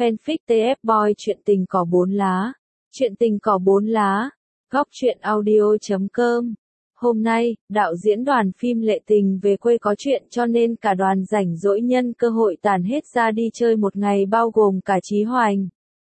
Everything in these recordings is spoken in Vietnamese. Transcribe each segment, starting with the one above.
Fanfic TF Boy chuyện tình cỏ 4 lá. Chuyện tình cỏ 4 lá. Góc truyện audio.com. Hôm nay, đạo diễn đoàn phim Lệ Tình về quê có chuyện cho nên cả đoàn rảnh rỗi nhân cơ hội tản hết ra đi chơi một ngày bao gồm cả Chí Hoành.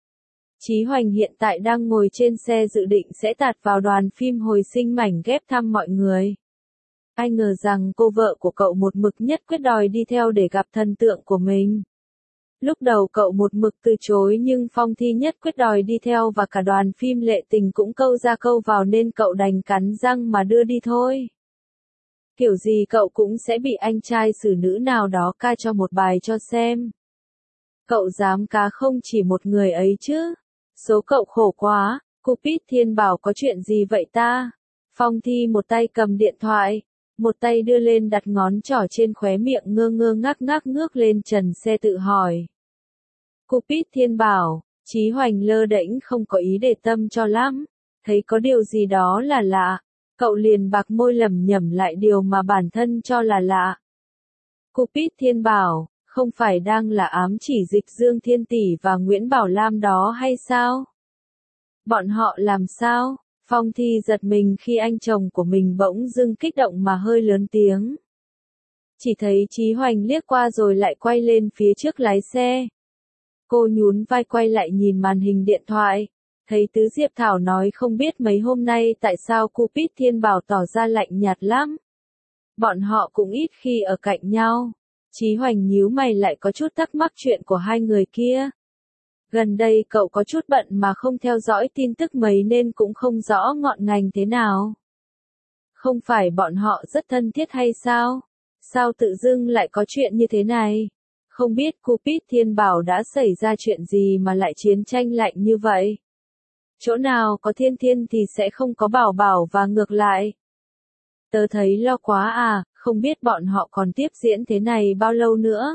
Chí Hoành hiện tại đang ngồi trên xe dự định sẽ tạt vào đoàn phim hồi sinh mảnh ghép thăm mọi người. Ai ngờ rằng cô vợ của cậu một mực nhất quyết đòi đi theo để gặp thần tượng của mình. Lúc đầu cậu một mực từ chối nhưng Phong Thi nhất quyết đòi đi theo và cả đoàn phim Lệ Tình cũng câu ra câu vào nên cậu đành cắn răng mà đưa đi thôi. Kiểu gì cậu cũng sẽ bị anh trai xử nữ nào đó ca cho một bài cho xem. Cậu dám cá không chỉ một người ấy chứ. Số cậu khổ quá, Cupid Thiên Bảo có chuyện gì vậy ta? Phong Thi một tay cầm điện thoại, một tay đưa lên đặt ngón trỏ trên khóe miệng ngơ ngơ ngác ngác ngước lên trần xe tự hỏi. Cupid Thiên Bảo, Chí Hoành lơ đễnh không có ý để tâm cho lắm, thấy có điều gì đó là lạ, cậu liền bạc môi lẩm nhẩm lại điều mà bản thân cho là lạ. Cupid Thiên Bảo, không phải đang là ám chỉ Dịch Dương Thiên Tỷ và Nguyễn Bảo Lam đó hay sao? Bọn họ làm sao? Phong Thi giật mình khi anh chồng của mình bỗng dưng kích động mà hơi lớn tiếng. Chỉ thấy Chí Hoành liếc qua rồi lại quay lên phía trước lái xe. Cô nhún vai quay lại nhìn màn hình điện thoại, thấy Tứ Diệp Thảo nói không biết mấy hôm nay tại sao Cupid Thiên Bảo tỏ ra lạnh nhạt lắm. Bọn họ cũng ít khi ở cạnh nhau. Chí Hoành nhíu mày lại có chút thắc mắc chuyện của hai người kia. Gần đây cậu có chút bận mà không theo dõi tin tức mấy nên cũng không rõ ngọn ngành thế nào. Không phải bọn họ rất thân thiết hay sao? Sao tự dưng lại có chuyện như thế này? Không biết Cupid Thiên Bảo đã xảy ra chuyện gì mà lại chiến tranh lạnh như vậy? Chỗ nào có Thiên Thiên thì sẽ không có Bảo Bảo và ngược lại. Tớ thấy lo quá à, không biết bọn họ còn tiếp diễn thế này bao lâu nữa.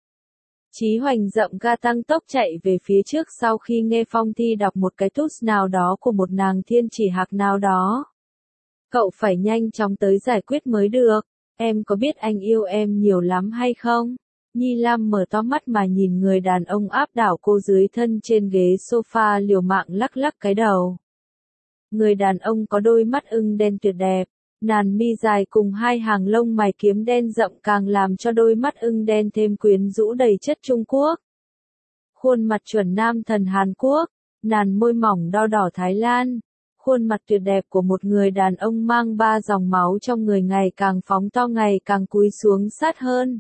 Chí Hoành dậm ga tăng tốc chạy về phía trước sau khi nghe Phong Thi đọc một cái tút nào đó của một nàng thiên chỉ hạc nào đó. Cậu phải nhanh chóng tới giải quyết mới được, em có biết anh yêu em nhiều lắm hay không? Nhi Lam mở to mắt mà nhìn người đàn ông áp đảo cô dưới thân trên ghế sofa liều mạng lắc lắc cái đầu. Người đàn ông có đôi mắt ưng đen tuyệt đẹp, nàn mi dài cùng hai hàng lông mày kiếm đen rậm càng làm cho đôi mắt ưng đen thêm quyến rũ đầy chất Trung Quốc. Khuôn mặt chuẩn nam thần Hàn Quốc, nàn môi mỏng đo đỏ Thái Lan. Khuôn mặt tuyệt đẹp của một người đàn ông mang ba dòng máu trong người ngày càng phóng to ngày càng cúi xuống sát hơn.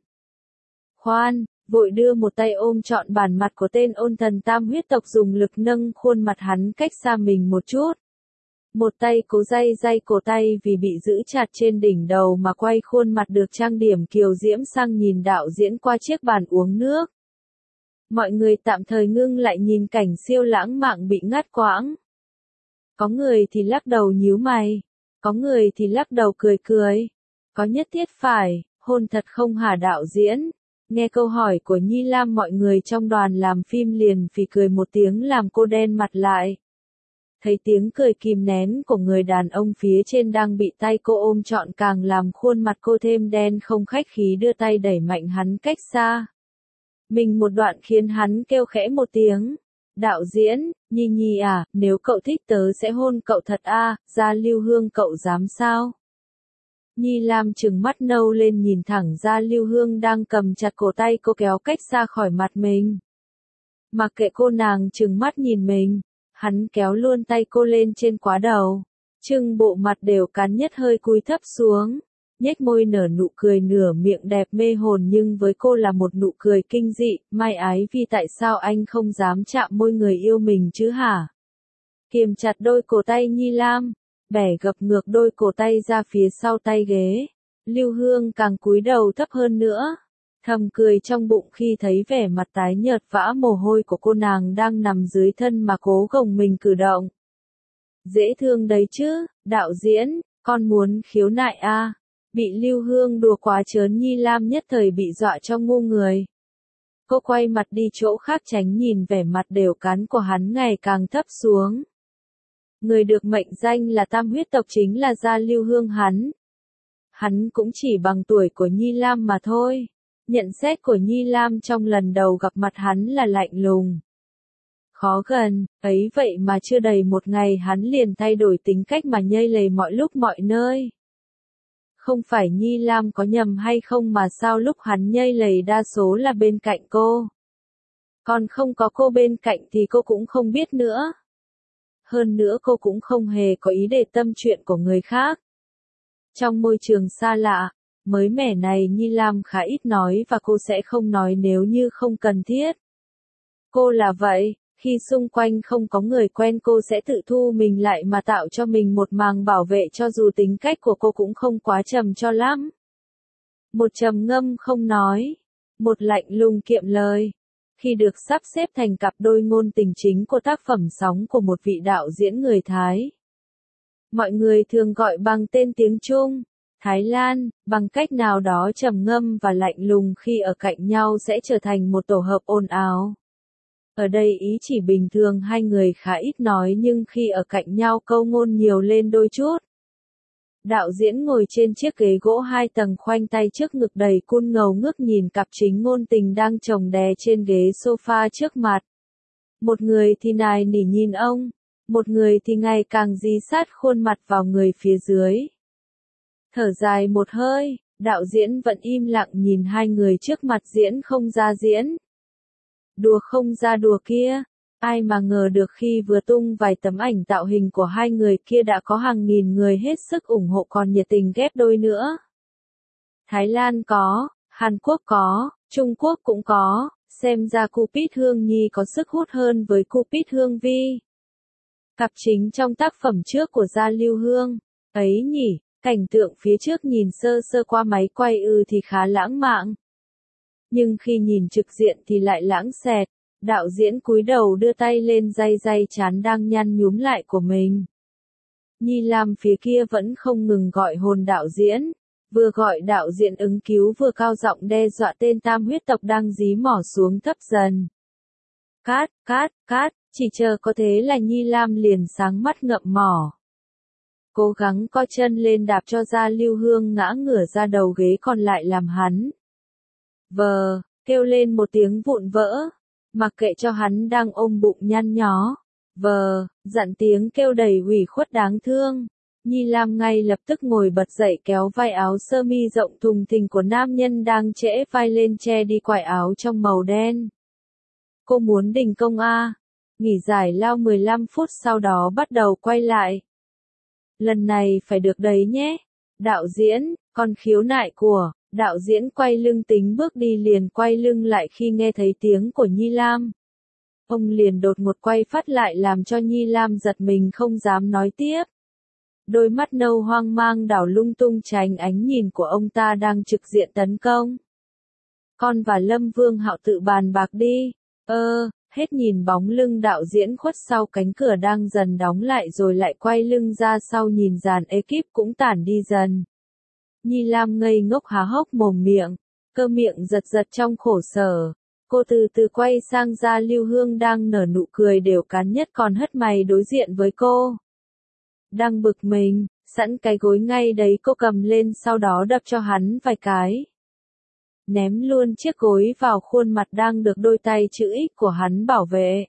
Khoan, vội đưa một tay ôm trọn bản mặt của tên ôn thần tam huyết tộc dùng lực nâng khuôn mặt hắn cách xa mình một chút. Một tay cố day cổ tay vì bị giữ chặt trên đỉnh đầu mà quay khuôn mặt được trang điểm kiều diễm sang nhìn đạo diễn qua chiếc bàn uống nước. Mọi người tạm thời ngưng lại nhìn cảnh siêu lãng mạn bị ngắt quãng. Có người thì lắc đầu nhíu mày, có người thì lắc đầu cười cười. Có nhất thiết phải, hôn thật không hả đạo diễn? Nghe câu hỏi của Nhi Lam mọi người trong đoàn làm phim liền phì cười một tiếng làm cô đen mặt lại. Thấy tiếng cười kìm nén của người đàn ông phía trên đang bị tay cô ôm trọn càng làm khuôn mặt cô thêm đen không khách khí đưa tay đẩy mạnh hắn cách xa. Mình một đoạn khiến hắn kêu khẽ một tiếng. Đạo diễn, Nhi Nhi à, nếu cậu thích tớ sẽ hôn cậu thật à, Gia Lưu Hương cậu dám sao? Nhi Lam trừng mắt nâu lên nhìn thẳng Gia Lưu Hương đang cầm chặt cổ tay cô kéo cách xa khỏi mặt mình. Mặc kệ cô nàng trừng mắt nhìn mình, hắn kéo luôn tay cô lên trên quá đầu. Trưng bộ mặt đều cắn nhất hơi cúi thấp xuống, nhếch môi nở nụ cười nửa miệng đẹp mê hồn nhưng với cô là một nụ cười kinh dị. Mai Ái Vi tại sao anh không dám chạm môi người yêu mình chứ hả? Kiềm chặt đôi cổ tay Nhi Lam, bẻ gập ngược đôi cổ tay ra phía sau tay ghế. Lưu Hương càng cúi đầu thấp hơn nữa, thầm cười trong bụng khi thấy vẻ mặt tái nhợt vã mồ hôi của cô nàng đang nằm dưới thân mà cố gồng mình cử động. Dễ thương đấy chứ, đạo diễn, con muốn khiếu nại à? Bị Lưu Hương đùa quá trớn Nhi Lam nhất thời bị dọa cho ngu người. Cô quay mặt đi chỗ khác tránh nhìn vẻ mặt đều cắn của hắn ngày càng thấp xuống. Người được mệnh danh là tam huyết tộc chính là Gia Lưu Hương hắn. Hắn cũng chỉ bằng tuổi của Nhi Lam mà thôi. Nhận xét của Nhi Lam trong lần đầu gặp mặt hắn là lạnh lùng. khó gần, ấy vậy mà chưa đầy một ngày hắn liền thay đổi tính cách mà nhây lầy mọi lúc mọi nơi. Không phải Nhi Lam có nhầm hay không mà sao lúc hắn nhây lầy đa số là bên cạnh cô. Còn không có cô bên cạnh thì cô cũng không biết nữa. Hơn nữa cô cũng không hề có ý để tâm chuyện của người khác. Trong môi trường xa lạ, mới mẻ này Nhi Lam khá ít nói và cô sẽ không nói nếu như không cần thiết. Cô là vậy, khi xung quanh không có người quen cô sẽ tự thu mình lại mà tạo cho mình một màng bảo vệ cho dù tính cách của cô cũng không quá trầm cho lắm. Một trầm ngâm không nói, một lạnh lùng kiệm lời. Khi được sắp xếp thành cặp đôi ngôn tình chính của tác phẩm Sóng của một vị đạo diễn người Thái. Mọi người thường gọi bằng tên tiếng Trung, Thái Lan, bằng cách nào đó trầm ngâm và lạnh lùng khi ở cạnh nhau sẽ trở thành một tổ hợp ồn ào. Ở đây ý chỉ bình thường hai người khá ít nói nhưng khi ở cạnh nhau câu ngôn nhiều lên đôi chút. Đạo diễn ngồi trên chiếc ghế gỗ 2 tầng khoanh tay trước ngực đầy cun ngầu ngước nhìn cặp chính ngôn tình đang chồng đè trên ghế sofa trước mặt. Một người thì nài nỉ nhìn ông, một người thì ngày càng dí sát khuôn mặt vào người phía dưới. Thở dài một hơi, đạo diễn vẫn im lặng nhìn hai người trước mặt diễn không ra diễn. Đùa không ra đùa kia, ai mà ngờ được khi vừa tung vài tấm ảnh tạo hình của hai người kia đã có hàng nghìn người hết sức ủng hộ còn nhiệt tình ghép đôi nữa. Thái Lan có, Hàn Quốc có, Trung Quốc cũng có, xem ra Cupid Hương Nhi có sức hút hơn với Cupid Hương Vi. Cặp chính trong tác phẩm trước của Gia Lưu Hương, ấy nhỉ, cảnh tượng phía trước nhìn sơ sơ qua máy quay thì khá lãng mạn. Nhưng khi nhìn trực diện thì lại lãng xẹt, đạo diễn cúi đầu đưa tay lên day trán đang nhăn nhúm lại của mình. Nhi Lam phía kia vẫn không ngừng gọi hồn đạo diễn, vừa gọi đạo diễn ứng cứu vừa cao giọng đe dọa tên tam huyết tộc đang dí mỏ xuống thấp dần. Cát, chỉ chờ có thế là Nhi Lam liền sáng mắt ngậm mỏ. Cố gắng co chân lên đạp cho Gia Lưu Hương ngã ngửa ra đầu ghế còn lại làm hắn. Kêu lên một tiếng vụn vỡ, mặc kệ cho hắn đang ôm bụng nhăn nhó. Dặn tiếng kêu đầy ủy khuất đáng thương. Nhi Lam ngay lập tức ngồi bật dậy kéo vai áo sơ mi rộng thùng thình của nam nhân đang trễ vai lên che đi quải áo trong màu đen. Cô muốn đình công à? Nghỉ giải lao 15 phút sau đó bắt đầu quay lại. Lần này phải được đấy nhé. Đạo diễn, còn khiếu nại của. Đạo diễn quay lưng tính bước đi liền quay lưng lại khi nghe thấy tiếng của Nhi Lam. Ông liền đột ngột quay phát lại làm cho Nhi Lam giật mình không dám nói tiếp. Đôi mắt nâu hoang mang đảo lung tung tránh ánh nhìn của ông ta đang trực diện tấn công. Con và Lâm Vương Hạo tự bàn bạc đi. Hết nhìn bóng lưng đạo diễn khuất sau cánh cửa đang dần đóng lại rồi lại quay lưng ra sau nhìn dàn ekip cũng tản đi dần. Nhi Lam ngây ngốc há hốc mồm miệng, cơ miệng giật giật trong khổ sở. Cô từ từ quay sang Gia Lưu Hương đang nở nụ cười đều cắn nhất còn hất mày đối diện với cô. Đang bực mình, sẵn cái gối ngay đấy cô cầm lên sau đó đập cho hắn vài cái. Ném luôn chiếc gối vào khuôn mặt đang được đôi tay chữ X của hắn bảo vệ.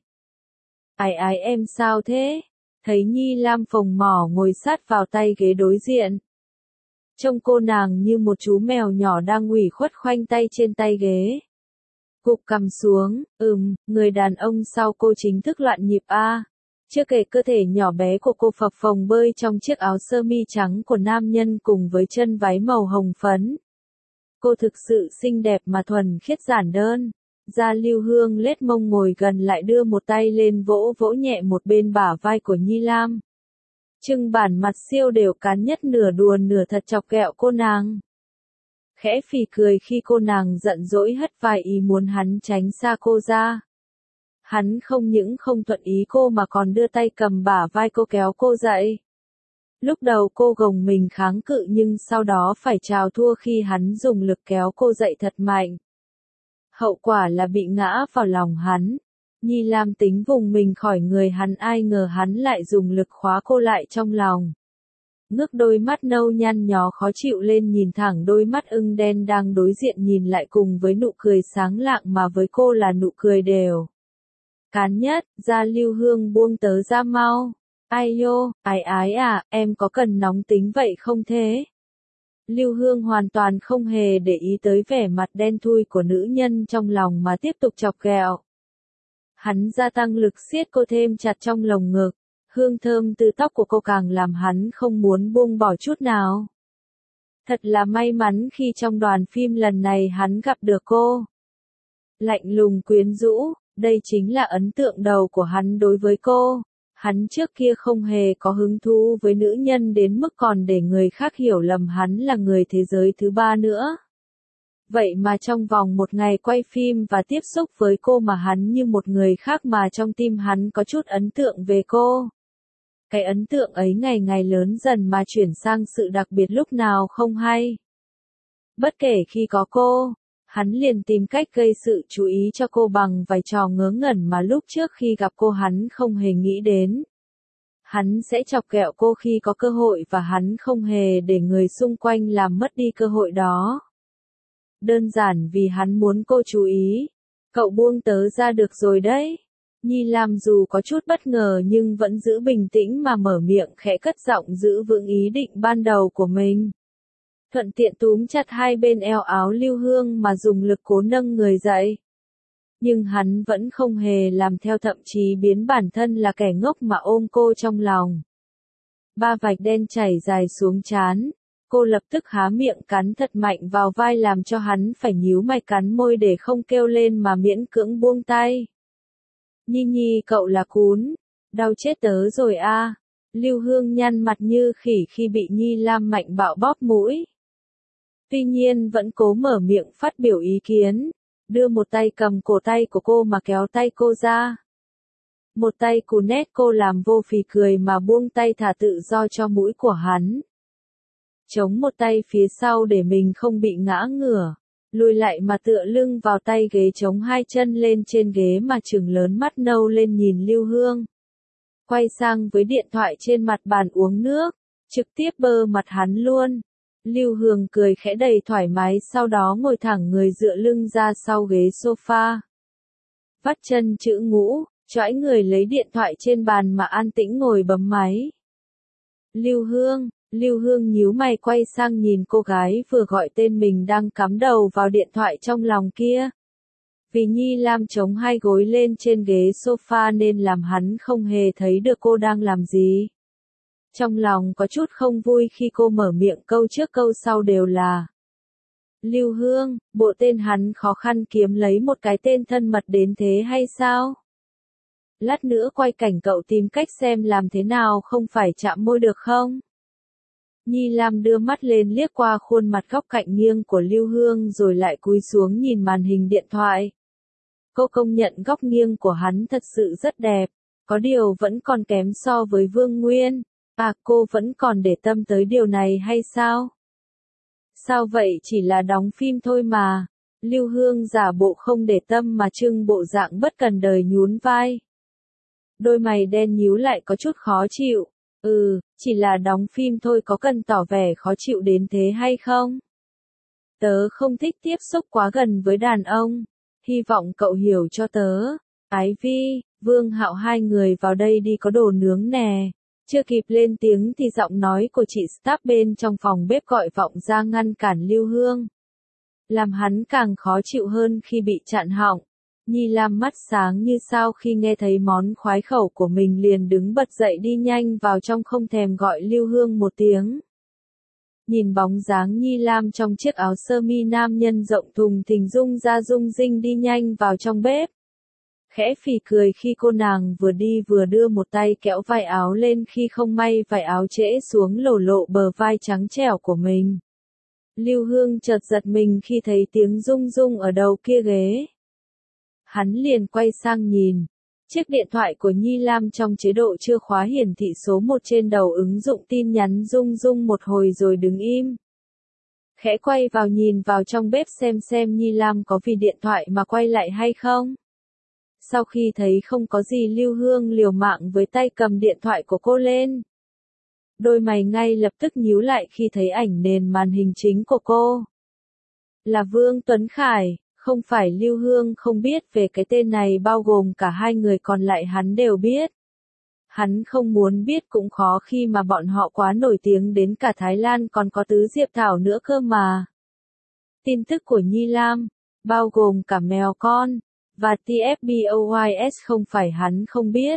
Ái em sao thế? Thấy Nhi Lam phồng mỏ ngồi sát vào tay ghế đối diện. Trông cô nàng như một chú mèo nhỏ đang ủy khuất khoanh tay trên tay ghế. Gục cằm xuống, người đàn ông sau cô chính thức loạn nhịp a. Chưa kể cơ thể nhỏ bé của cô phập phồng bơi trong chiếc áo sơ mi trắng của nam nhân cùng với chân váy màu hồng phấn. Cô thực sự xinh đẹp mà thuần khiết giản đơn. Gia Lưu Hương lết mông ngồi gần lại đưa một tay lên vỗ vỗ nhẹ một bên bả vai của Nhi Lam. Trưng bản mặt siêu đều cán nhất nửa đùa nửa thật chọc ghẹo cô nàng. Khẽ phì cười khi cô nàng giận dỗi hất vai ý muốn hắn tránh xa cô ra. Hắn không những không thuận ý cô mà còn đưa tay cầm bả vai cô kéo cô dậy. Lúc đầu cô gồng mình kháng cự nhưng sau đó phải chào thua khi hắn dùng lực kéo cô dậy thật mạnh. Hậu quả là bị ngã vào lòng hắn. Nhi Lam tính vùng mình khỏi người hắn ai ngờ hắn lại dùng lực khóa cô lại trong lòng. Ngước đôi mắt nâu nhăn nhó khó chịu lên nhìn thẳng đôi mắt ưng đen đang đối diện nhìn lại cùng với nụ cười sáng lạng mà với cô là nụ cười đều. Cán nhất, ra Lưu Hương buông tớ ra mau. Ai nhô, ái ái à, em có cần nóng tính vậy không thế? Lưu Hương hoàn toàn không hề để ý tới vẻ mặt đen thui của nữ nhân trong lòng mà tiếp tục chọc ghẹo. Hắn gia tăng lực siết cô thêm chặt trong lồng ngực, hương thơm từ tóc của cô càng làm hắn không muốn buông bỏ chút nào. Thật là may mắn khi trong đoàn phim lần này hắn gặp được cô. Lạnh lùng quyến rũ, đây chính là ấn tượng đầu của hắn đối với cô. Hắn trước kia không hề có hứng thú với nữ nhân đến mức còn để người khác hiểu lầm hắn là người thế giới thứ ba nữa. Vậy mà trong vòng một ngày quay phim và tiếp xúc với cô mà hắn như một người khác mà trong tim hắn có chút ấn tượng về cô. Cái ấn tượng ấy ngày ngày lớn dần mà chuyển sang sự đặc biệt lúc nào không hay. Bất kể khi có cô, hắn liền tìm cách gây sự chú ý cho cô bằng vài trò ngớ ngẩn mà lúc trước khi gặp cô hắn không hề nghĩ đến. Hắn sẽ chọc ghẹo cô khi có cơ hội và hắn không hề để người xung quanh làm mất đi cơ hội đó. Đơn giản vì hắn muốn cô chú ý. Cậu buông tớ ra được rồi đấy. Nhi Lam dù có chút bất ngờ nhưng vẫn giữ bình tĩnh mà mở miệng khẽ cất giọng giữ vững ý định ban đầu của mình. Thuận tiện túm chặt hai bên eo áo Lưu Hương mà dùng lực cố nâng người dậy. Nhưng hắn vẫn không hề làm theo, thậm chí biến bản thân là kẻ ngốc mà ôm cô trong lòng. Ba vạch đen chảy dài xuống trán. Cô lập tức há miệng cắn thật mạnh vào vai làm cho hắn phải nhíu mày cắn môi để không kêu lên mà miễn cưỡng buông tay. Nhi Nhi cậu là cún. Đau chết tớ rồi a. Lưu Hương nhăn mặt như khỉ khi bị Nhi Lam mạnh bạo bóp mũi. Tuy nhiên vẫn cố mở miệng phát biểu ý kiến, đưa một tay cầm cổ tay của cô mà kéo tay cô ra. Một tay cù nét cô làm vô phì cười mà buông tay thả tự do cho mũi của hắn. Chống một tay phía sau để mình không bị ngã ngửa, lùi lại mà tựa lưng vào tay ghế chống hai chân lên trên ghế mà trừng lớn mắt nâu lên nhìn Lưu Hương. Quay sang với điện thoại trên mặt bàn uống nước, trực tiếp bơ mặt hắn luôn. Lưu Hương cười khẽ đầy thoải mái sau đó ngồi thẳng người dựa lưng ra sau ghế sofa. Vắt chân chữ ngũ, choãi người lấy điện thoại trên bàn mà an tĩnh ngồi bấm máy. Lưu Hương nhíu mày quay sang nhìn cô gái vừa gọi tên mình đang cắm đầu vào điện thoại trong lòng kia. Vì Nhi Lam chống hai gối lên trên ghế sofa nên làm hắn không hề thấy được cô đang làm gì. Trong lòng có chút không vui khi cô mở miệng câu trước câu sau đều là Lưu Hương, bộ tên hắn khó khăn kiếm lấy một cái tên thân mật đến thế hay sao? Lát nữa quay cảnh cậu tìm cách xem làm thế nào không phải chạm môi được không? Nhi Lam đưa mắt lên liếc qua khuôn mặt góc cạnh nghiêng của Lưu Hương rồi lại cúi xuống nhìn màn hình điện thoại. Cô công nhận góc nghiêng của hắn thật sự rất đẹp, có điều vẫn còn kém so với Vương Nguyên. À, cô vẫn còn để tâm tới điều này hay sao? Sao vậy, chỉ là đóng phim thôi mà. Lưu Hương giả bộ không để tâm mà trưng bộ dạng bất cần đời nhún vai. Đôi mày đen nhíu lại có chút khó chịu. Chỉ là đóng phim thôi, có cần tỏ vẻ khó chịu đến thế hay không? Tớ không thích tiếp xúc quá gần với đàn ông. Hy vọng cậu hiểu cho tớ. Ái Vi, Vương Hạo hai người vào đây đi, có đồ nướng nè. Chưa kịp lên tiếng thì giọng nói của chị staff bên trong phòng bếp gọi vọng ra ngăn cản Lưu Hương. Làm hắn càng khó chịu hơn khi bị chặn họng. Nhi Lam mắt sáng như sao khi nghe thấy món khoái khẩu của mình liền đứng bật dậy đi nhanh vào trong không thèm gọi Lưu Hương một tiếng. Nhìn bóng dáng Nhi Lam trong chiếc áo sơ mi nam nhân rộng thùng thình rung ra rung rinh đi nhanh vào trong bếp. Khẽ phì cười khi cô nàng vừa đi vừa đưa một tay kéo vai áo lên khi không may vải áo trễ xuống lộ lộ bờ vai trắng trẻo của mình. Lưu Hương chợt giật mình khi thấy tiếng rung rung ở đầu kia ghế. Hắn liền quay sang nhìn. Chiếc điện thoại của Nhi Lam trong chế độ chưa khóa hiển thị số 1 trên đầu ứng dụng tin nhắn rung rung một hồi rồi đứng im. Khẽ quay vào nhìn vào trong bếp xem Nhi Lam có vì điện thoại mà quay lại hay không. Sau khi thấy không có gì, Lưu Hương liều mạng với tay cầm điện thoại của cô lên. Đôi mày ngay lập tức nhíu lại khi thấy ảnh nền màn hình chính của cô. Là Vương Tuấn Khải, Không phải Lưu Hương không biết về cái tên này, bao gồm cả hai người còn lại hắn đều biết. Hắn không muốn biết cũng khó khi mà bọn họ quá nổi tiếng đến cả Thái Lan còn có Tứ Diệp Thảo nữa cơ mà. Tin tức của Nhi Lam, bao gồm cả mèo con, và TFBOYS không phải hắn không biết.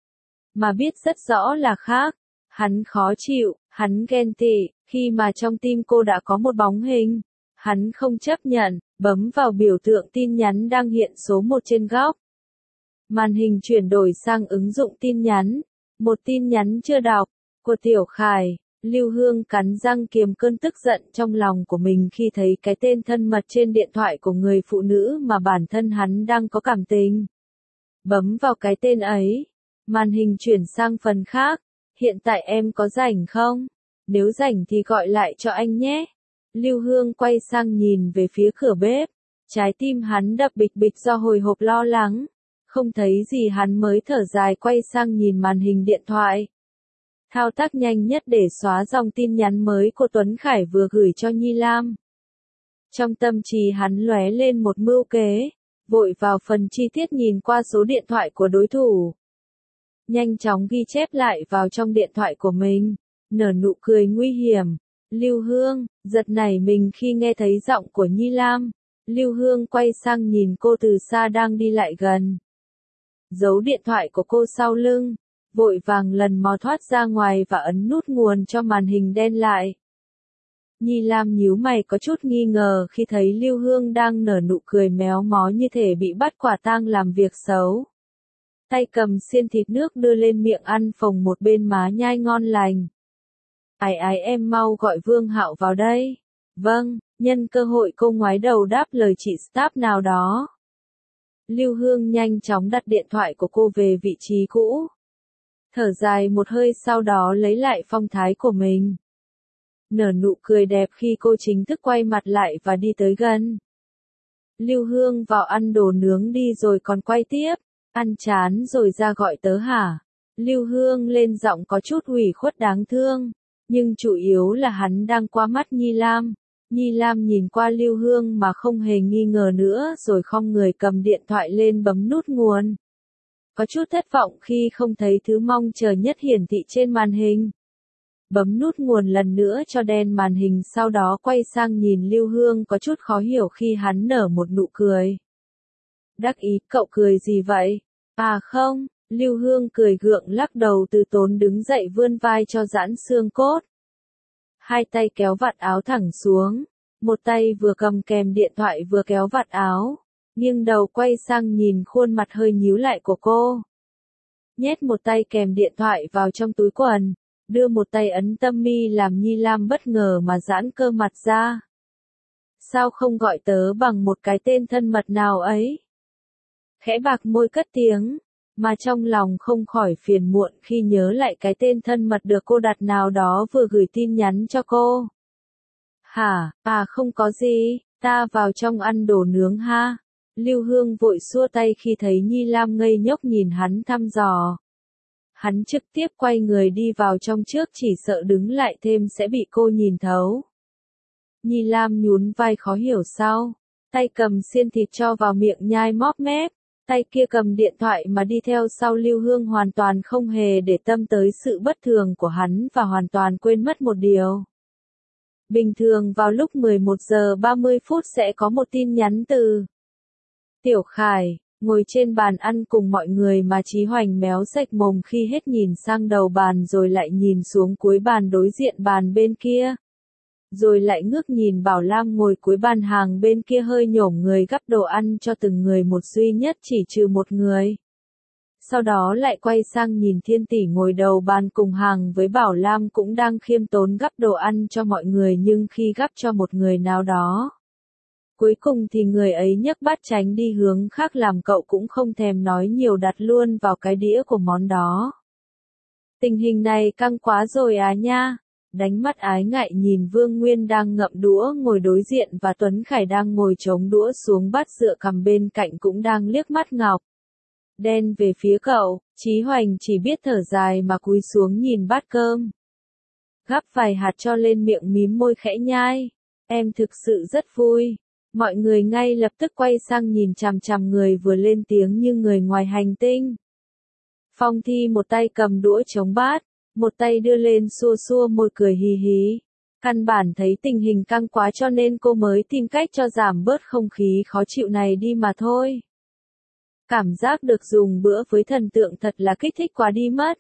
Mà biết rất rõ là khác. Hắn khó chịu, hắn ghen tị, khi mà trong tim cô đã có một bóng hình. Hắn không chấp nhận, bấm vào biểu tượng tin nhắn đang hiện số 1 trên góc. Màn hình chuyển đổi sang ứng dụng tin nhắn. Một tin nhắn chưa đọc, của Tiểu Khải. Lưu Hương cắn răng kiềm cơn tức giận trong lòng của mình khi thấy cái tên thân mật trên điện thoại của người phụ nữ mà bản thân hắn đang có cảm tình. Bấm vào cái tên ấy. Màn hình chuyển sang phần khác. Hiện tại em có rảnh không? Nếu rảnh thì gọi lại cho anh nhé. Lưu Hương quay sang nhìn về phía cửa bếp. Trái tim hắn đập bịch bịch do hồi hộp lo lắng. Không thấy gì hắn mới thở dài quay sang nhìn màn hình điện thoại. Thao tác nhanh nhất để xóa dòng tin nhắn mới của Tuấn Khải vừa gửi cho Nhi Lam. Trong tâm trí hắn lóe lên một mưu kế. Vội vào phần chi tiết nhìn qua số điện thoại của đối thủ. Nhanh chóng ghi chép lại vào trong điện thoại của mình. Nở nụ cười nguy hiểm. Lưu Hương, giật nảy mình khi nghe thấy giọng của Nhi Lam. Lưu Hương quay sang nhìn cô từ xa đang đi lại gần. Giấu điện thoại của cô sau lưng. Vội vàng lần mò thoát ra ngoài và ấn nút nguồn cho màn hình đen lại. Nhi Lam nhíu mày có chút nghi ngờ khi thấy Lưu Hương đang nở nụ cười méo mó như thể bị bắt quả tang làm việc xấu. Tay cầm xiên thịt nước đưa lên miệng ăn phồng một bên má nhai ngon lành. Ái em mau gọi Vương Hạo vào đây. Vâng, nhân cơ hội cô ngoái đầu đáp lời chị staff nào đó. Lưu Hương nhanh chóng đặt điện thoại của cô về vị trí cũ. Thở dài một hơi sau đó lấy lại phong thái của mình. Nở nụ cười đẹp khi cô chính thức quay mặt lại và đi tới gần. Lưu Hương vào ăn đồ nướng đi rồi còn quay tiếp. Ăn chán rồi ra gọi tớ hả? Lưu Hương lên giọng có chút ủy khuất đáng thương. Nhưng chủ yếu là hắn đang qua mắt Nhi Lam. Nhi Lam nhìn qua Lưu Hương mà không hề nghi ngờ nữa rồi khom người cầm điện thoại lên bấm nút nguồn. Có chút thất vọng khi không thấy thứ mong chờ nhất hiển thị trên màn hình. Bấm nút nguồn lần nữa cho đen màn hình sau đó quay sang nhìn Lưu Hương có chút khó hiểu khi hắn nở một nụ cười. Đắc ý, cậu cười gì vậy? À không, Lưu Hương cười gượng lắc đầu từ tốn đứng dậy vươn vai cho giãn xương cốt. Hai tay kéo vạt áo thẳng xuống, một tay vừa cầm kèm điện thoại vừa kéo vạt áo, nghiêng đầu quay sang nhìn khuôn mặt hơi nhíu lại của cô. Nhét một tay kèm điện thoại vào trong túi quần, đưa một tay ấn tâm mi làm Nhi Lam bất ngờ mà giãn cơ mặt ra. Sao không gọi tớ bằng một cái tên thân mật nào ấy? Khẽ bạc môi cất tiếng, mà trong lòng không khỏi phiền muộn khi nhớ lại cái tên thân mật được cô đặt nào đó vừa gửi tin nhắn cho cô. Hả, à không có gì, ta vào trong ăn đồ nướng ha. Lưu Hương vội xua tay khi thấy Nhi Lam ngây ngốc nhìn hắn thăm dò. Hắn trực tiếp quay người đi vào trong trước chỉ sợ đứng lại thêm sẽ bị cô nhìn thấu. Nhi Lam nhún vai khó hiểu sao, tay cầm xiên thịt cho vào miệng nhai móp mép. Tay kia cầm điện thoại mà đi theo sau Lưu Hương hoàn toàn không hề để tâm tới sự bất thường của hắn và hoàn toàn quên mất một điều. Bình thường vào lúc 11 giờ 30 phút sẽ có một tin nhắn từ Tiểu Khải, ngồi trên bàn ăn cùng mọi người mà Chí Hoành méo sạch mồm khi hết nhìn sang đầu bàn rồi lại nhìn xuống cuối bàn đối diện bàn bên kia. Rồi lại ngước nhìn Bảo Lam ngồi cuối bàn hàng bên kia hơi nhổm người gắp đồ ăn cho từng người một duy nhất chỉ trừ một người. Sau đó lại quay sang nhìn Thiên Tỷ ngồi đầu bàn cùng hàng với Bảo Lam cũng đang khiêm tốn gắp đồ ăn cho mọi người nhưng khi gắp cho một người nào đó. Cuối cùng thì người ấy nhấc bát tránh đi hướng khác làm cậu cũng không thèm nói nhiều đặt luôn vào cái đĩa của món đó. Tình hình này căng quá rồi à nha. Đánh mắt ái ngại nhìn Vương Nguyên đang ngậm đũa ngồi đối diện và Tuấn Khải đang ngồi chống đũa xuống bát dựa cầm bên cạnh cũng đang liếc mắt ngọc đen về phía cậu. Chí Hoành chỉ biết thở dài mà cúi xuống nhìn bát cơm. Gắp vài hạt cho lên miệng mím môi khẽ nhai. Em thực sự rất vui. Mọi người ngay lập tức quay sang nhìn chằm chằm người vừa lên tiếng như người ngoài hành tinh. Phong Thi một tay cầm đũa chống bát, một tay đưa lên xua xua môi cười hì hí. Căn bản thấy tình hình căng quá cho nên cô mới tìm cách cho giảm bớt không khí khó chịu này đi mà thôi. Cảm giác được dùng bữa với thần tượng thật là kích thích quá đi mất.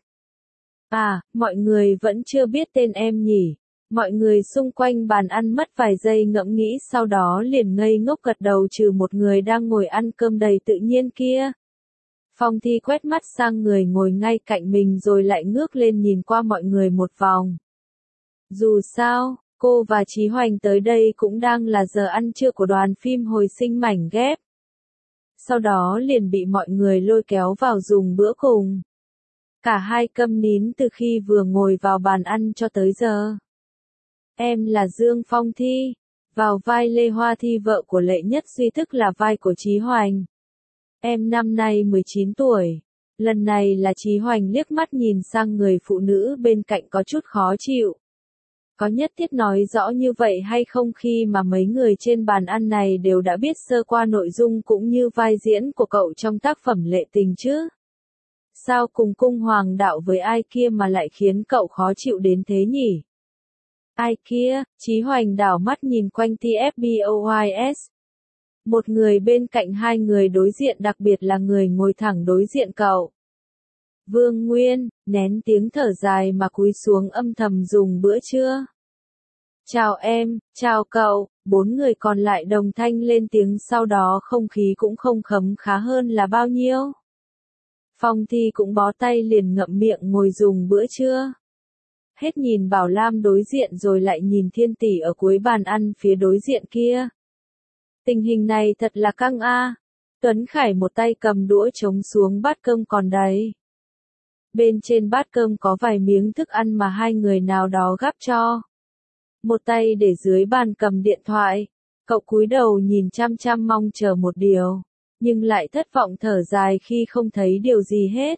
À, mọi người vẫn chưa biết tên em nhỉ? Mọi người xung quanh bàn ăn mất vài giây ngẫm nghĩ sau đó liền ngây ngốc gật đầu trừ một người đang ngồi ăn cơm đầy tự nhiên kia. Phong Thi quét mắt sang người ngồi ngay cạnh mình rồi lại ngước lên nhìn qua mọi người một vòng. Dù sao, cô và Chí Hoành tới đây cũng đang là giờ ăn trưa của đoàn phim hồi sinh mảnh ghép. Sau đó liền bị mọi người lôi kéo vào dùng bữa cùng. Cả hai câm nín từ khi vừa ngồi vào bàn ăn cho tới giờ. Em là Dương Phong Thi, vào vai Lê Hoa Thi vợ của Lệ Nhất Duy tức là vai của Chí Hoành. Em năm nay 19 tuổi. Lần này là Chí Hoành liếc mắt nhìn sang người phụ nữ bên cạnh có chút khó chịu. Có nhất thiết nói rõ như vậy hay không khi mà mấy người trên bàn ăn này đều đã biết sơ qua nội dung cũng như vai diễn của cậu trong tác phẩm Lệ Tình chứ? Sao cùng cung hoàng đạo với ai kia mà lại khiến cậu khó chịu đến thế nhỉ? Ai kia? Chí Hoành đảo mắt nhìn quanh TFBOYS. Một người bên cạnh hai người đối diện đặc biệt là người ngồi thẳng đối diện cậu. Vương Nguyên, nén tiếng thở dài mà cúi xuống âm thầm dùng bữa trưa. Chào em, chào cậu, bốn người còn lại đồng thanh lên tiếng sau đó không khí cũng không khấm khá hơn là bao nhiêu. Phong Thi cũng bó tay liền ngậm miệng ngồi dùng bữa trưa. Hết nhìn Bảo Lam đối diện rồi lại nhìn Thiên Tỷ ở cuối bàn ăn phía đối diện kia. Tình hình này thật là căng a. Tuấn Khải một tay cầm đũa chống xuống bát cơm còn đầy. Bên trên bát cơm có vài miếng thức ăn mà hai người nào đó gắp cho. Một tay để dưới bàn cầm điện thoại. Cậu cúi đầu nhìn chăm chăm mong chờ một điều. Nhưng lại thất vọng thở dài khi không thấy điều gì hết.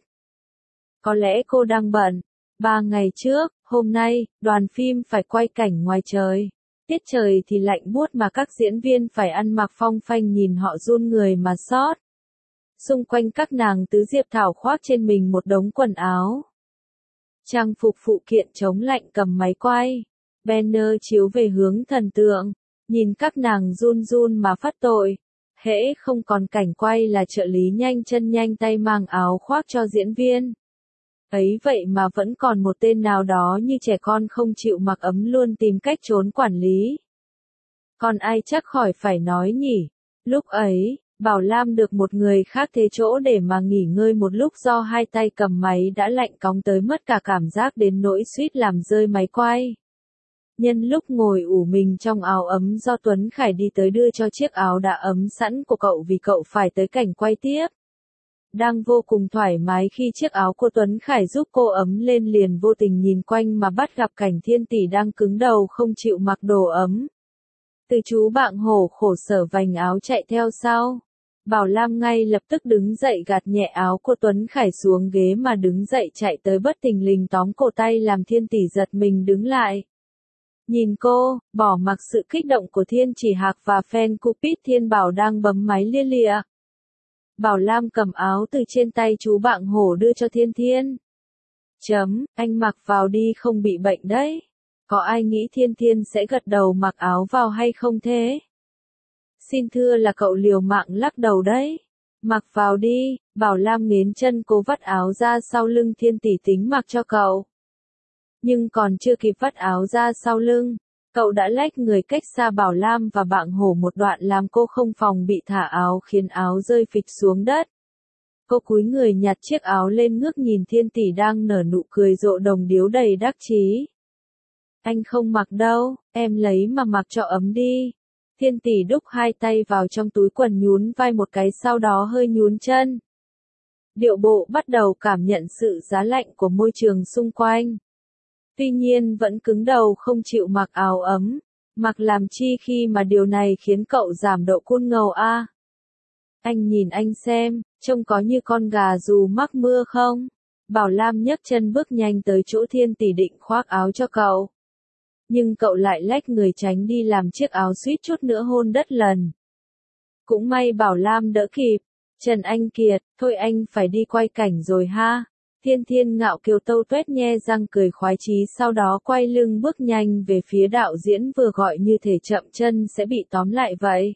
Có lẽ cô đang bận. 3 ngày trước, hôm nay, đoàn phim phải quay cảnh ngoài trời. Tiết trời thì lạnh buốt mà các diễn viên phải ăn mặc phong phanh nhìn họ run người mà xót. Xung quanh các nàng tứ diệp thảo khoác trên mình một đống quần áo. Trang phục phụ kiện chống lạnh cầm máy quay. Banner chiếu về hướng thần tượng. Nhìn các nàng run run mà phát tội. Hễ không còn cảnh quay là trợ lý nhanh chân nhanh tay mang áo khoác cho diễn viên. Ấy vậy mà vẫn còn một tên nào đó như trẻ con không chịu mặc ấm luôn tìm cách trốn quản lý. Còn ai chắc khỏi phải nói nhỉ? Lúc ấy, Bảo Lam được một người khác thế chỗ để mà nghỉ ngơi một lúc do hai tay cầm máy đã lạnh cóng tới mất cả cảm giác đến nỗi suýt làm rơi máy quay. Nhân lúc ngồi ủ mình trong áo ấm do Tuấn Khải đi tới đưa cho chiếc áo đã ấm sẵn của cậu vì cậu phải tới cảnh quay tiếp. Đang vô cùng thoải mái khi chiếc áo của Tuấn Khải giúp cô ấm lên liền vô tình nhìn quanh mà bắt gặp cảnh Thiên Tỷ đang cứng đầu không chịu mặc đồ ấm. Từ chú bạn hổ khổ sở vành áo chạy theo sau. Bảo Lam ngay lập tức đứng dậy gạt nhẹ áo của Tuấn Khải xuống ghế mà đứng dậy chạy tới bất thình lình tóm cổ tay làm Thiên Tỷ giật mình đứng lại. Nhìn cô, bỏ mặc sự kích động của Thiên Chỉ Hạc và fan Cupid Thiên Bảo đang bấm máy lia lịa. Bảo Lam cầm áo từ trên tay chú bạn hổ đưa cho Thiên Thiên. Anh mặc vào đi không bị bệnh đấy. Có ai nghĩ Thiên Thiên sẽ gật đầu mặc áo vào hay không thế? Xin thưa là cậu liều mạng lắc đầu đấy. Mặc vào đi, Bảo Lam nghiến chân cố vắt áo ra sau lưng Thiên Tỷ tính mặc cho cậu. Nhưng còn chưa kịp vắt áo ra sau lưng, cậu đã lách người cách xa Bảo Lam và bạn hổ một đoạn làm cô không phòng bị thả áo khiến áo rơi phịch xuống đất. Cô cúi người nhặt chiếc áo lên ngước nhìn Thiên Tỷ đang nở nụ cười rộ đồng điếu đầy đắc chí. Anh không mặc đâu, em lấy mà mặc cho ấm đi. Thiên Tỷ đúc hai tay vào trong túi quần nhún vai một cái sau đó hơi nhún chân. Điệu bộ bắt đầu cảm nhận sự giá lạnh của môi trường xung quanh. Tuy nhiên vẫn cứng đầu không chịu mặc áo ấm. Mặc làm chi khi mà điều này khiến cậu giảm độ cool ngầu a. Anh nhìn anh xem, trông có như con gà dù mắc mưa không? Bảo Lam nhấc chân bước nhanh tới chỗ Thiên Tỷ định khoác áo cho cậu. Nhưng cậu lại lách người tránh đi làm chiếc áo suýt chút nữa hôn đất lần. Cũng may Bảo Lam đỡ kịp. Trần Anh Kiệt, thôi anh phải đi quay cảnh rồi ha. Thiên Thiên Ngạo Kiều tâu tuét nhe răng cười khoái chí, sau đó quay lưng bước nhanh về phía đạo diễn, vừa gọi như thể chậm chân sẽ bị tóm lại vậy.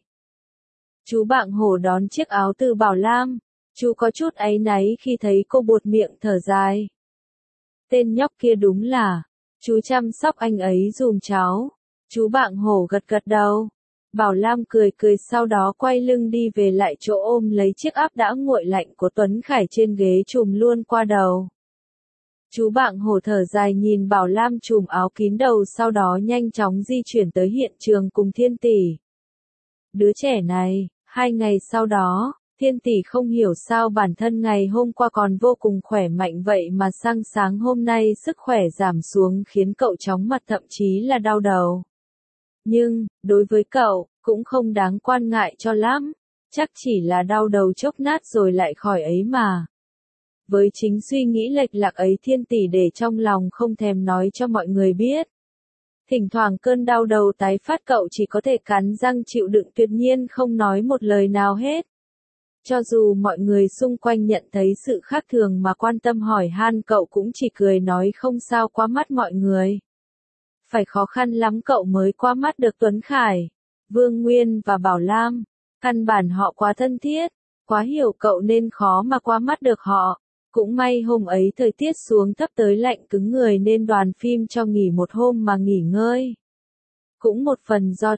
Chú Bạng Hổ đón chiếc áo từ Bảo Lam. Chú có chút áy náy khi thấy cô buột miệng thở dài. Tên nhóc kia đúng là, chú chăm sóc anh ấy giùm cháu. Chú Bạng Hổ gật gật đầu. Bảo Lam cười cười, sau đó quay lưng đi về lại chỗ, ôm lấy chiếc áp đã nguội lạnh của Tuấn Khải trên ghế trùm luôn qua đầu. Chú Bạng Hổ thở dài nhìn Bảo Lam trùm áo kín đầu, sau đó nhanh chóng di chuyển tới hiện trường cùng Thiên Tỷ. Đứa trẻ này, 2 ngày sau đó, Thiên Tỷ không hiểu sao bản thân ngày hôm qua còn vô cùng khỏe mạnh vậy mà sang sáng hôm nay sức khỏe giảm xuống khiến cậu chóng mặt, thậm chí là đau đầu. Nhưng, đối với cậu, cũng không đáng quan ngại cho lắm, chắc chỉ là đau đầu chốc nát rồi lại khỏi ấy mà. Với chính suy nghĩ lệch lạc ấy, Thiên Tỷ để trong lòng, không thèm nói cho mọi người biết. Thỉnh thoảng cơn đau đầu tái phát, cậu chỉ có thể cắn răng chịu đựng, tuyệt nhiên không nói một lời nào hết. Cho dù mọi người xung quanh nhận thấy sự khác thường mà quan tâm hỏi han, cậu cũng chỉ cười nói không sao, qua mắt mọi người. Phải khó khăn lắm cậu mới qua mắt được Tuấn Khải, Vương Nguyên và Bảo Lam. Căn bản họ quá thân thiết, quá hiểu cậu nên khó mà qua mắt được họ. Cũng may hôm ấy thời tiết xuống thấp tới lạnh cứng người nên đoàn phim cho nghỉ một hôm mà nghỉ ngơi. Cũng một phần do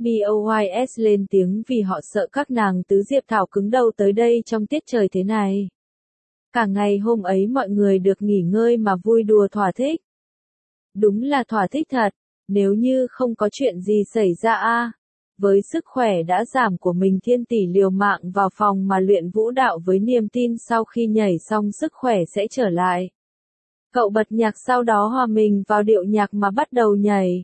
TFBOYS lên tiếng vì họ sợ các nàng tứ Diệp Thảo cứng đầu tới đây trong tiết trời thế này. Cả ngày hôm ấy mọi người được nghỉ ngơi mà vui đùa thỏa thích. Đúng là thỏa thích thật, nếu như không có chuyện gì xảy ra Với sức khỏe đã giảm của mình, Thiên Tỷ liều mạng vào phòng mà luyện vũ đạo với niềm tin sau khi nhảy xong sức khỏe sẽ trở lại. Cậu bật nhạc, sau đó hòa mình vào điệu nhạc mà bắt đầu nhảy.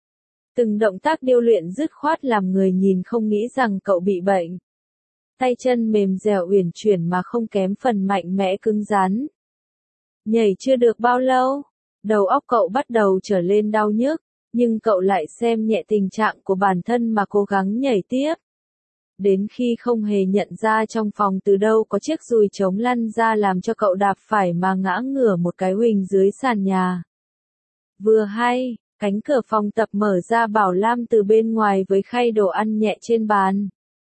Từng động tác điêu luyện dứt khoát làm người nhìn không nghĩ rằng cậu bị bệnh. Tay chân mềm dẻo uyển chuyển mà không kém phần mạnh mẽ cứng rắn. Nhảy chưa được bao lâu, đầu óc cậu bắt đầu trở lên đau nhức, nhưng cậu lại xem nhẹ tình trạng của bản thân mà cố gắng nhảy tiếp. Đến khi không hề nhận ra trong phòng từ đâu có chiếc dùi trống lăn ra làm cho cậu đạp phải mà ngã ngửa một cái huỳnh dưới sàn nhà. Vừa hay, cánh cửa phòng tập mở ra, Bảo Lam từ bên ngoài với khay đồ ăn nhẹ trên bàn.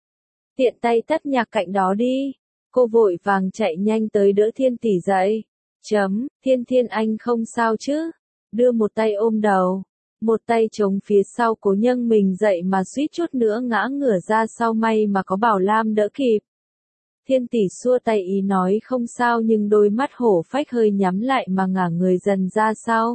Tiện tay tắt nhạc cạnh đó đi. Cô vội vàng chạy nhanh tới đỡ Thiên Tỷ dậy. Thiên Thiên anh không sao chứ? Đưa một tay ôm đầu, một tay chống phía sau cố nhấc mình dậy mà suýt chút nữa ngã ngửa ra sau, may mà có Bảo Lam đỡ kịp. Thiên Tỷ xua tay ý nói không sao, nhưng đôi mắt hổ phách hơi nhắm lại mà ngả người dần ra sau.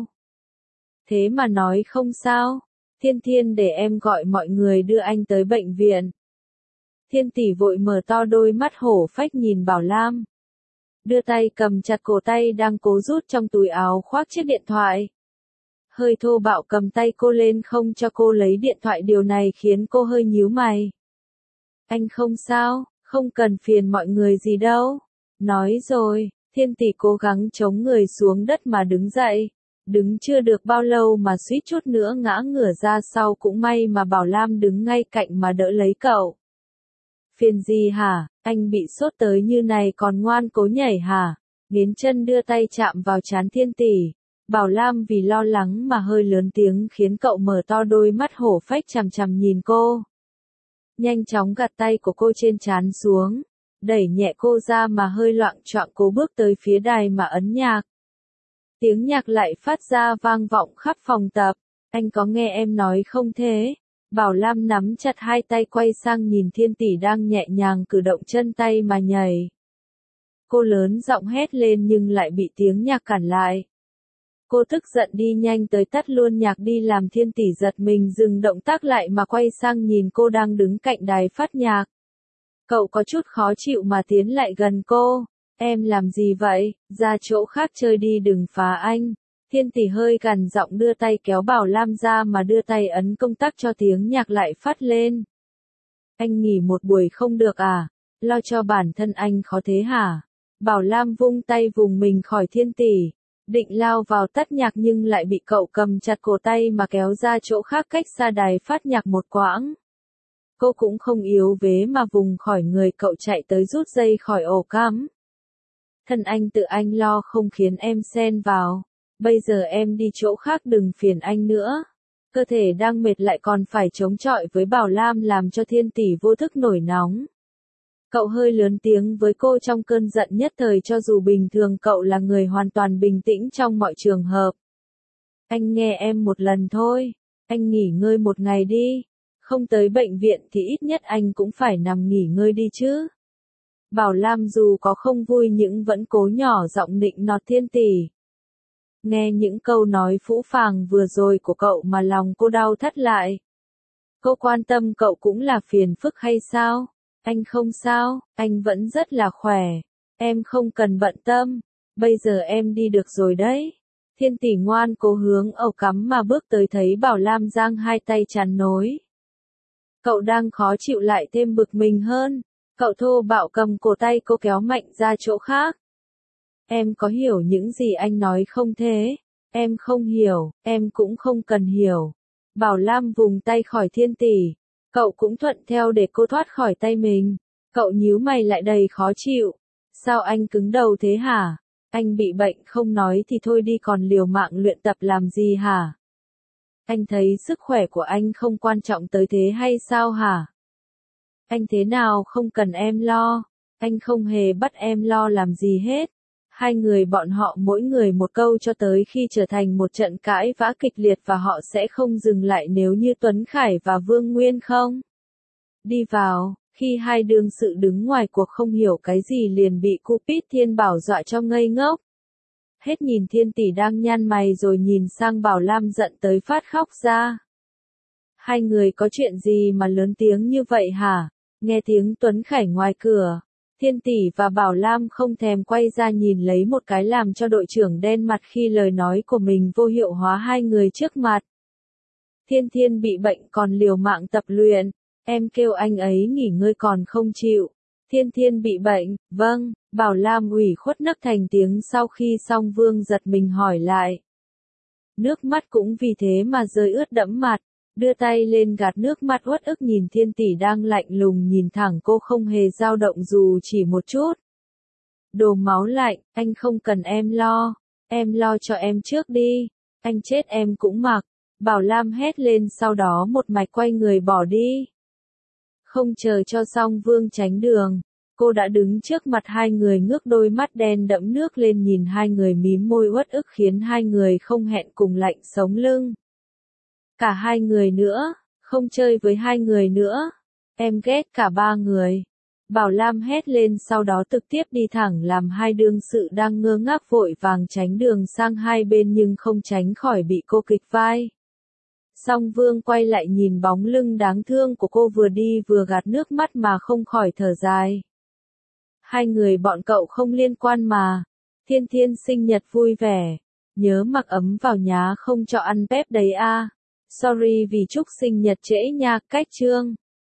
Thế mà nói không sao, Thiên Thiên để em gọi mọi người đưa anh tới bệnh viện. Thiên Tỷ vội mở to đôi mắt hổ phách nhìn Bảo Lam. Đưa tay cầm chặt cổ tay đang cố rút trong túi áo khoác chiếc điện thoại. Hơi thô bạo cầm tay cô lên không cho cô lấy điện thoại, điều này khiến cô hơi nhíu mày. Anh không sao, không cần phiền mọi người gì đâu. Nói rồi, Thiên Tỷ cố gắng chống người xuống đất mà đứng dậy. Đứng chưa được bao lâu mà suýt chút nữa ngã ngửa ra sau, cũng may mà Bảo Lam đứng ngay cạnh mà đỡ lấy cậu. Phiền gì hả, anh bị sốt tới như này còn ngoan cố nhảy hả? Nghiến chân đưa tay chạm vào trán Thiên Tỷ. Bảo Lam vì lo lắng mà hơi lớn tiếng khiến cậu mở to đôi mắt hổ phách chằm chằm nhìn cô. Nhanh chóng gạt tay của cô trên trán xuống, đẩy nhẹ cô ra mà hơi loạng choạng cố bước tới phía đài mà ấn nhạc. Tiếng nhạc lại phát ra vang vọng khắp phòng tập. Anh có nghe em nói không thế? Bảo Lam nắm chặt hai tay quay sang nhìn Thiên Tỷ đang nhẹ nhàng cử động chân tay mà nhảy. Cô lớn giọng hét lên nhưng lại bị tiếng nhạc cản lại. Cô tức giận đi nhanh tới tắt luôn nhạc đi, làm Thiên Tỷ giật mình dừng động tác lại mà quay sang nhìn cô đang đứng cạnh đài phát nhạc. Cậu có chút khó chịu mà tiến lại gần cô. Em làm gì vậy? Ra chỗ khác chơi đi, đừng phá anh. Thiên Tỷ hơi gằn giọng đưa tay kéo Bảo Lam ra mà đưa tay ấn công tắc cho tiếng nhạc lại phát lên. Anh nghỉ một buổi không được à? Lo cho bản thân anh khó thế hả? Bảo Lam vung tay vùng mình khỏi Thiên Tỷ, định lao vào tắt nhạc nhưng lại bị cậu cầm chặt cổ tay mà kéo ra chỗ khác cách xa đài phát nhạc một quãng. Cô cũng không yếu vế mà vùng khỏi người cậu chạy tới rút dây khỏi ổ cắm. Thân anh tự anh lo không khiến em xen vào. Bây giờ em đi chỗ khác đừng phiền anh nữa. Cơ thể đang mệt lại còn phải chống chọi với Bảo Lam làm cho Thiên Tỷ vô thức nổi nóng. Cậu hơi lớn tiếng với cô trong cơn giận nhất thời cho dù bình thường cậu là người hoàn toàn bình tĩnh trong mọi trường hợp. Anh nghe em một lần thôi, anh nghỉ ngơi một ngày đi. Không tới bệnh viện thì ít nhất anh cũng phải nằm nghỉ ngơi đi chứ. Bảo Lam dù có không vui nhưng vẫn cố nhỏ giọng nịnh nọt Thiên Tỷ. Nghe những câu nói phũ phàng vừa rồi của cậu mà lòng cô đau thắt lại. Cô quan tâm cậu cũng là phiền phức hay sao? Anh không sao, anh vẫn rất là khỏe. Em không cần bận tâm. Bây giờ em đi được rồi đấy. Thiên Tỷ ngoan cố hướng ổ cắm mà bước tới thấy Bảo Lam giang hai tay chắn nối. Cậu đang khó chịu lại thêm bực mình hơn. Cậu thô bạo cầm cổ tay cô kéo mạnh ra chỗ khác. Em có hiểu những gì anh nói không thế? Em không hiểu, em cũng không cần hiểu. Bảo Lam vùng tay khỏi Thiên Tỷ. Cậu cũng thuận theo để cô thoát khỏi tay mình. Cậu nhíu mày lại đầy khó chịu. Sao anh cứng đầu thế hả? Anh bị bệnh không nói thì thôi đi còn liều mạng luyện tập làm gì hả? Anh thấy sức khỏe của anh không quan trọng tới thế hay sao hả? Anh thế nào không cần em lo. Anh không hề bắt em lo làm gì hết. Hai người bọn họ mỗi người một câu cho tới khi trở thành một trận cãi vã kịch liệt và họ sẽ không dừng lại nếu như Tuấn Khải và Vương Nguyên không. Đi vào, khi hai đương sự đứng ngoài cuộc không hiểu cái gì liền bị Cupid Thiên Bảo dọa cho ngây ngốc. Hết nhìn Thiên Tỷ đang nhăn mày rồi nhìn sang Bảo Lam giận tới phát khóc ra. Hai người có chuyện gì mà lớn tiếng như vậy hả? Nghe tiếng Tuấn Khải ngoài cửa. Thiên Tỷ và Bảo Lam không thèm quay ra nhìn lấy một cái làm cho đội trưởng đen mặt khi lời nói của mình vô hiệu hóa hai người trước mặt. Thiên Thiên bị bệnh còn liều mạng tập luyện, em kêu anh ấy nghỉ ngơi còn không chịu. Thiên Thiên bị bệnh, vâng, Bảo Lam ủy khuất nấc thành tiếng sau khi xong Vương giật mình hỏi lại. Nước mắt cũng vì thế mà rơi ướt đẫm mặt. Đưa tay lên gạt nước mắt uất ức nhìn Thiên Tỷ đang lạnh lùng nhìn thẳng cô không hề dao động dù chỉ một chút. Đồ máu lạnh, anh không cần em lo cho em trước đi, anh chết em cũng mặc. Bảo Lam hét lên sau đó một mạch quay người bỏ đi. Không chờ cho xong Vương tránh đường, cô đã đứng trước mặt hai người ngước đôi mắt đen đẫm nước lên nhìn hai người mím môi uất ức khiến hai người không hẹn cùng lạnh sống lưng. Cả hai người nữa, không chơi với hai người nữa. Em ghét cả ba người. Bảo Lam hét lên sau đó trực tiếp đi thẳng làm hai đương sự đang ngơ ngác vội vàng tránh đường sang hai bên nhưng không tránh khỏi bị cô kịch vai. Song Vương quay lại nhìn bóng lưng đáng thương của cô vừa đi vừa gạt nước mắt mà không khỏi thở dài. Hai người bọn cậu không liên quan mà. Thiên Thiên sinh nhật vui vẻ. Nhớ mặc ấm vào nhá không cho ăn bếp đấy a. Sorry vì chúc sinh nhật trễ nha, cách chương.